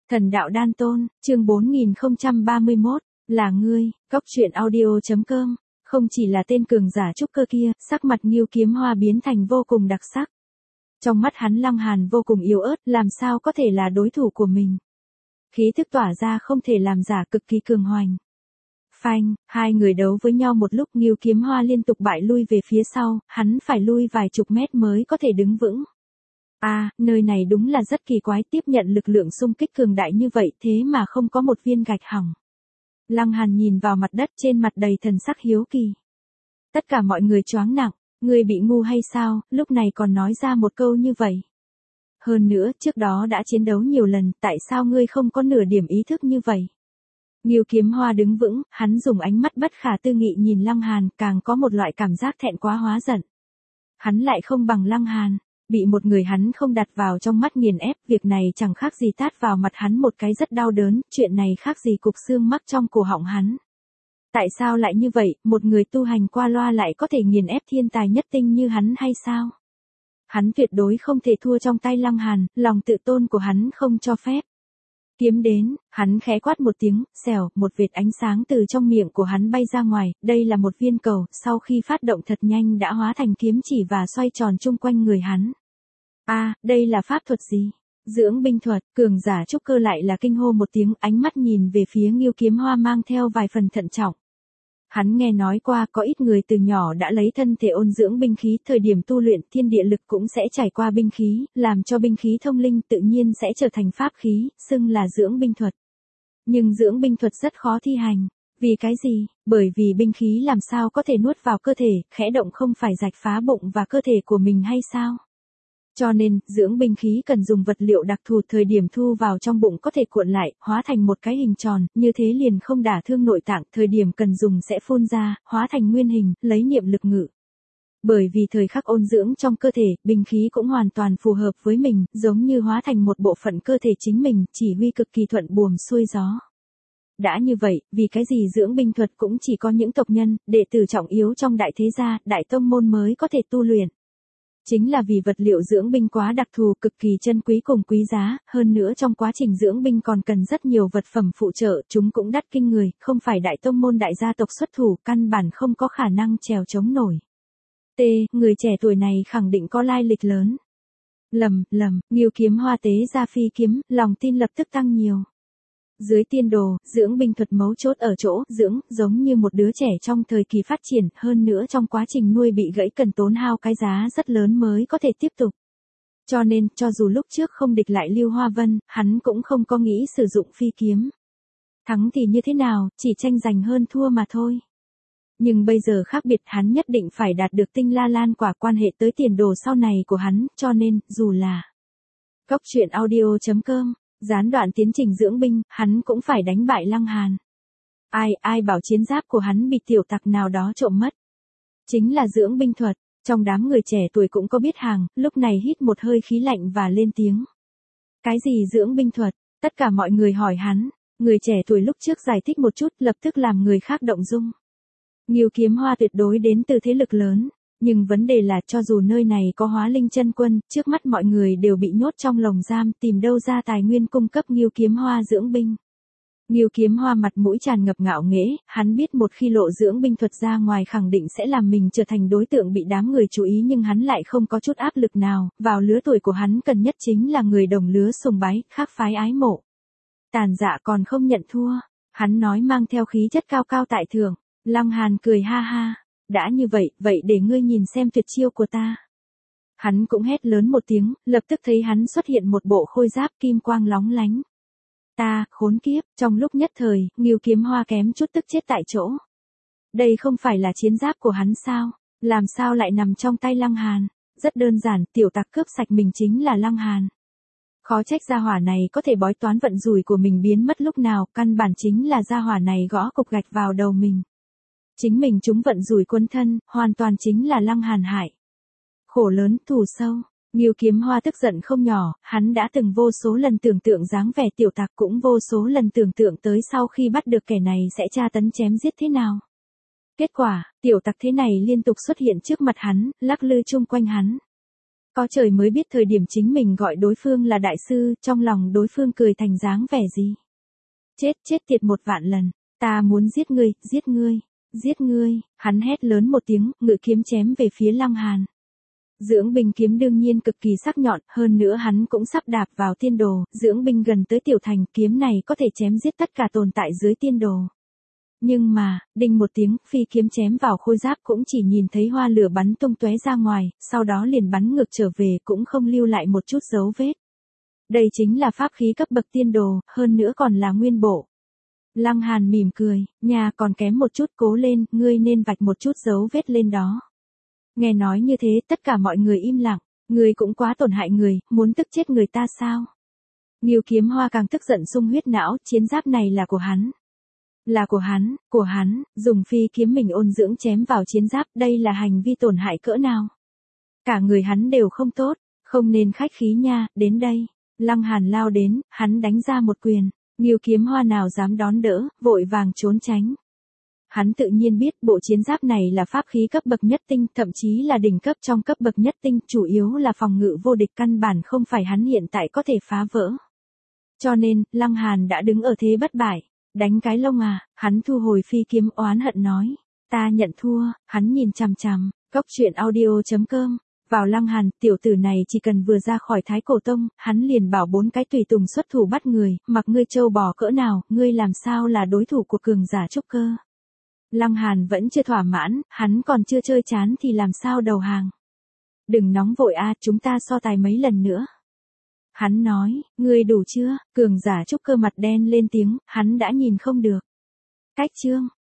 Thần đạo đan tôn, chương 4031, là ngươi, Cóc truyện audio.com, không chỉ là tên cường giả trúc cơ kia, sắc mặt Ngưu Kiếm Hoa biến thành vô cùng đặc sắc. Trong mắt hắn Lăng Hàn vô cùng yếu ớt, làm sao có thể là đối thủ của mình. Khí thức tỏa ra không thể làm giả, cực kỳ cường hoành. Phanh, hai người đấu với nhau một lúc, Ngưu Kiếm Hoa liên tục bại lui về phía sau, hắn phải lui vài chục mét mới có thể đứng vững. Nơi này đúng là rất kỳ quái, tiếp nhận lực lượng xung kích cường đại như vậy thế mà không có một viên gạch hỏng. Lăng Hàn nhìn vào mặt đất, trên mặt đầy thần sắc hiếu kỳ. Tất cả mọi người choáng nặng, ngươi bị ngu hay sao, lúc này còn nói ra một câu như vậy. Hơn nữa, trước đó đã chiến đấu nhiều lần, tại sao ngươi không có nửa điểm ý thức như vậy? Ngưu Kiếm Hoa đứng vững, hắn dùng ánh mắt bất khả tư nghị nhìn Lăng Hàn, càng có một loại cảm giác thẹn quá hóa giận. Hắn lại không bằng Lăng Hàn. Bị một người hắn không đặt vào trong mắt nghiền ép, việc này chẳng khác gì tát vào mặt hắn một cái rất đau đớn, chuyện này khác gì cục xương mắc trong cổ họng hắn. Tại sao lại như vậy, một người tu hành qua loa lại có thể nghiền ép thiên tài nhất tinh như hắn hay sao? Hắn tuyệt đối không thể thua trong tay Lăng Hàn, lòng tự tôn của hắn không cho phép. Kiếm đến, hắn khẽ quát một tiếng, xèo, một vệt ánh sáng từ trong miệng của hắn bay ra ngoài, đây là một viên cầu, sau khi phát động thật nhanh đã hóa thành kiếm chỉ và xoay tròn chung quanh người hắn. Đây là pháp thuật gì? Dưỡng binh thuật, cường giả trúc cơ lại là kinh hô một tiếng, ánh mắt nhìn về phía Ngưu Kiếm Hoa mang theo vài phần thận trọng. Hắn nghe nói qua có ít người từ nhỏ đã lấy thân thể ôn dưỡng binh khí, thời điểm tu luyện thiên địa lực cũng sẽ trải qua binh khí, làm cho binh khí thông linh tự nhiên sẽ trở thành pháp khí, xưng là dưỡng binh thuật. Nhưng dưỡng binh thuật rất khó thi hành. Vì cái gì? Bởi vì binh khí làm sao có thể nuốt vào cơ thể, khẽ động không phải rạch phá bụng và cơ thể của mình hay sao? Cho nên, dưỡng binh khí cần dùng vật liệu đặc thù, thời điểm thu vào trong bụng có thể cuộn lại, hóa thành một cái hình tròn, như thế liền không đả thương nội tạng, thời điểm cần dùng sẽ phun ra, hóa thành nguyên hình, lấy niệm lực ngự. Bởi vì thời khắc ôn dưỡng trong cơ thể, binh khí cũng hoàn toàn phù hợp với mình, giống như hóa thành một bộ phận cơ thể chính mình, chỉ huy cực kỳ thuận buồm xuôi gió. Đã như vậy, vì cái gì dưỡng binh thuật cũng chỉ có những tộc nhân, đệ tử trọng yếu trong đại thế gia, đại tông môn mới có thể tu luyện. Chính là vì vật liệu dưỡng binh quá đặc thù, cực kỳ chân quý cùng quý giá, hơn nữa trong quá trình dưỡng binh còn cần rất nhiều vật phẩm phụ trợ, chúng cũng đắt kinh người, không phải đại tông môn đại gia tộc xuất thủ, căn bản không có khả năng trèo chống nổi. Người trẻ tuổi này khẳng định có lai lịch lớn. Lầm, Ngưu Kiếm Hoa tế ra phi kiếm, lòng tin lập tức tăng nhiều. Dưới tiên đồ, dưỡng binh thuật mấu chốt ở chỗ, dưỡng, giống như một đứa trẻ trong thời kỳ phát triển, hơn nữa trong quá trình nuôi bị gãy cần tốn hao cái giá rất lớn mới có thể tiếp tục. Cho nên, cho dù lúc trước không địch lại Lưu Hoa Vân, hắn cũng không có nghĩ sử dụng phi kiếm. Thắng thì như thế nào, chỉ tranh giành hơn thua mà thôi. Nhưng bây giờ khác biệt, hắn nhất định phải đạt được tinh la lan quả, quan hệ tới tiền đồ sau này của hắn, cho nên, dù là Cóc truyện audio.com gián đoạn tiến trình dưỡng binh, hắn cũng phải đánh bại Lăng Hàn. Ai bảo chiến giáp của hắn bị tiểu tặc nào đó trộm mất. Chính là dưỡng binh thuật, trong đám người trẻ tuổi cũng có biết hàng, lúc này hít một hơi khí lạnh và lên tiếng. Cái gì dưỡng binh thuật? Tất cả mọi người hỏi hắn, người trẻ tuổi lúc trước giải thích một chút, lập tức làm người khác động dung. Ngưu Kiếm Hoa tuyệt đối đến từ thế lực lớn. Nhưng vấn đề là cho dù nơi này có Hóa Linh chân quân, trước mắt mọi người đều bị nhốt trong lồng giam, tìm đâu ra tài nguyên cung cấp Ngưu Kiếm Hoa dưỡng binh. Ngưu Kiếm Hoa mặt mũi tràn ngập ngạo nghễ, hắn biết một khi lộ dưỡng binh thuật ra ngoài khẳng định sẽ làm mình trở thành đối tượng bị đám người chú ý, nhưng hắn lại không có chút áp lực nào, vào lứa tuổi của hắn cần nhất chính là người đồng lứa sùng bái, khác phái ái mộ. Tàn dạ còn không nhận thua, hắn nói mang theo khí chất cao cao tại thượng. Lăng Hàn cười ha ha. Đã như vậy, vậy để ngươi nhìn xem tuyệt chiêu của ta. Hắn cũng hét lớn một tiếng, lập tức thấy hắn xuất hiện một bộ khôi giáp kim quang lóng lánh. Khốn kiếp, trong lúc nhất thời, Ngưu Kiếm Hoa kém chút tức chết tại chỗ. Đây không phải là chiến giáp của hắn sao? Làm sao lại nằm trong tay Lăng Hàn? Rất đơn giản, tiểu tặc cướp sạch mình chính là Lăng Hàn. Khó trách gia hỏa này có thể bói toán vận rủi của mình biến mất lúc nào, căn bản chính là gia hỏa này gõ cục gạch vào đầu mình. Chính mình chúng vận rủi quân thân, hoàn toàn chính là Lăng Hàn hại. Khổ lớn, thù sâu. Ngưu Kiếm Hoa tức giận không nhỏ, hắn đã từng vô số lần tưởng tượng dáng vẻ tiểu tặc, cũng vô số lần tưởng tượng tới sau khi bắt được kẻ này sẽ tra tấn chém giết thế nào. Kết quả, tiểu tặc thế này liên tục xuất hiện trước mặt hắn, lắc lư chung quanh hắn. Có trời mới biết thời điểm chính mình gọi đối phương là đại sư, trong lòng đối phương cười thành dáng vẻ gì. Chết tiệt 1.000.000 lần, ta muốn giết ngươi, giết ngươi, hắn hét lớn một tiếng, ngự kiếm chém về phía Lăng Hàn. Dưỡng binh kiếm đương nhiên cực kỳ sắc nhọn, hơn nữa hắn cũng sắp đạp vào tiên đồ, dưỡng binh gần tới tiểu thành, kiếm này có thể chém giết tất cả tồn tại dưới tiên đồ. Nhưng mà, đinh một tiếng, phi kiếm chém vào khôi giáp cũng chỉ nhìn thấy hoa lửa bắn tung tóe ra ngoài, sau đó liền bắn ngược trở về cũng không lưu lại một chút dấu vết. Đây chính là pháp khí cấp bậc tiên đồ, hơn nữa còn là nguyên bộ. Lăng Hàn mỉm cười, nhà còn kém một chút, cố lên, ngươi nên vạch một chút dấu vết lên đó. Nghe nói như thế tất cả mọi người im lặng, ngươi cũng quá tổn hại người, muốn tức chết người ta sao? Ngưu Kiếm Hoa càng tức giận sung huyết não, chiến giáp này là của hắn. Là của hắn, dùng phi kiếm mình ôn dưỡng chém vào chiến giáp, đây là hành vi tổn hại cỡ nào? Cả người hắn đều không tốt, không nên khách khí nha, đến đây. Lăng Hàn lao đến, hắn đánh ra một quyền, Ngưu Kiếm Hoa nào dám đón đỡ, vội vàng trốn tránh. Hắn tự nhiên biết bộ chiến giáp này là pháp khí cấp bậc nhất tinh, thậm chí là đỉnh cấp trong cấp bậc nhất tinh, chủ yếu là phòng ngự vô địch, căn bản không phải hắn hiện tại có thể phá vỡ. Cho nên, Lăng Hàn đã đứng ở thế bất bại, đánh cái lông à, hắn thu hồi phi kiếm oán hận nói, ta nhận thua, hắn nhìn chằm chằm, goctruyện.audio.com, vào Lăng Hàn, tiểu tử này chỉ cần vừa ra khỏi Thái Cổ Tông, hắn liền bảo 4 cái tùy tùng xuất thủ bắt người, mặc ngươi trâu bò cỡ nào, ngươi làm sao là đối thủ của cường giả trúc cơ. Lăng Hàn vẫn chưa thỏa mãn, hắn còn chưa chơi chán thì làm sao đầu hàng. Đừng nóng vội a, chúng ta so tài mấy lần nữa. Hắn nói, ngươi đủ chưa, cường giả trúc cơ mặt đen lên tiếng, hắn đã nhìn không được. Cách chương.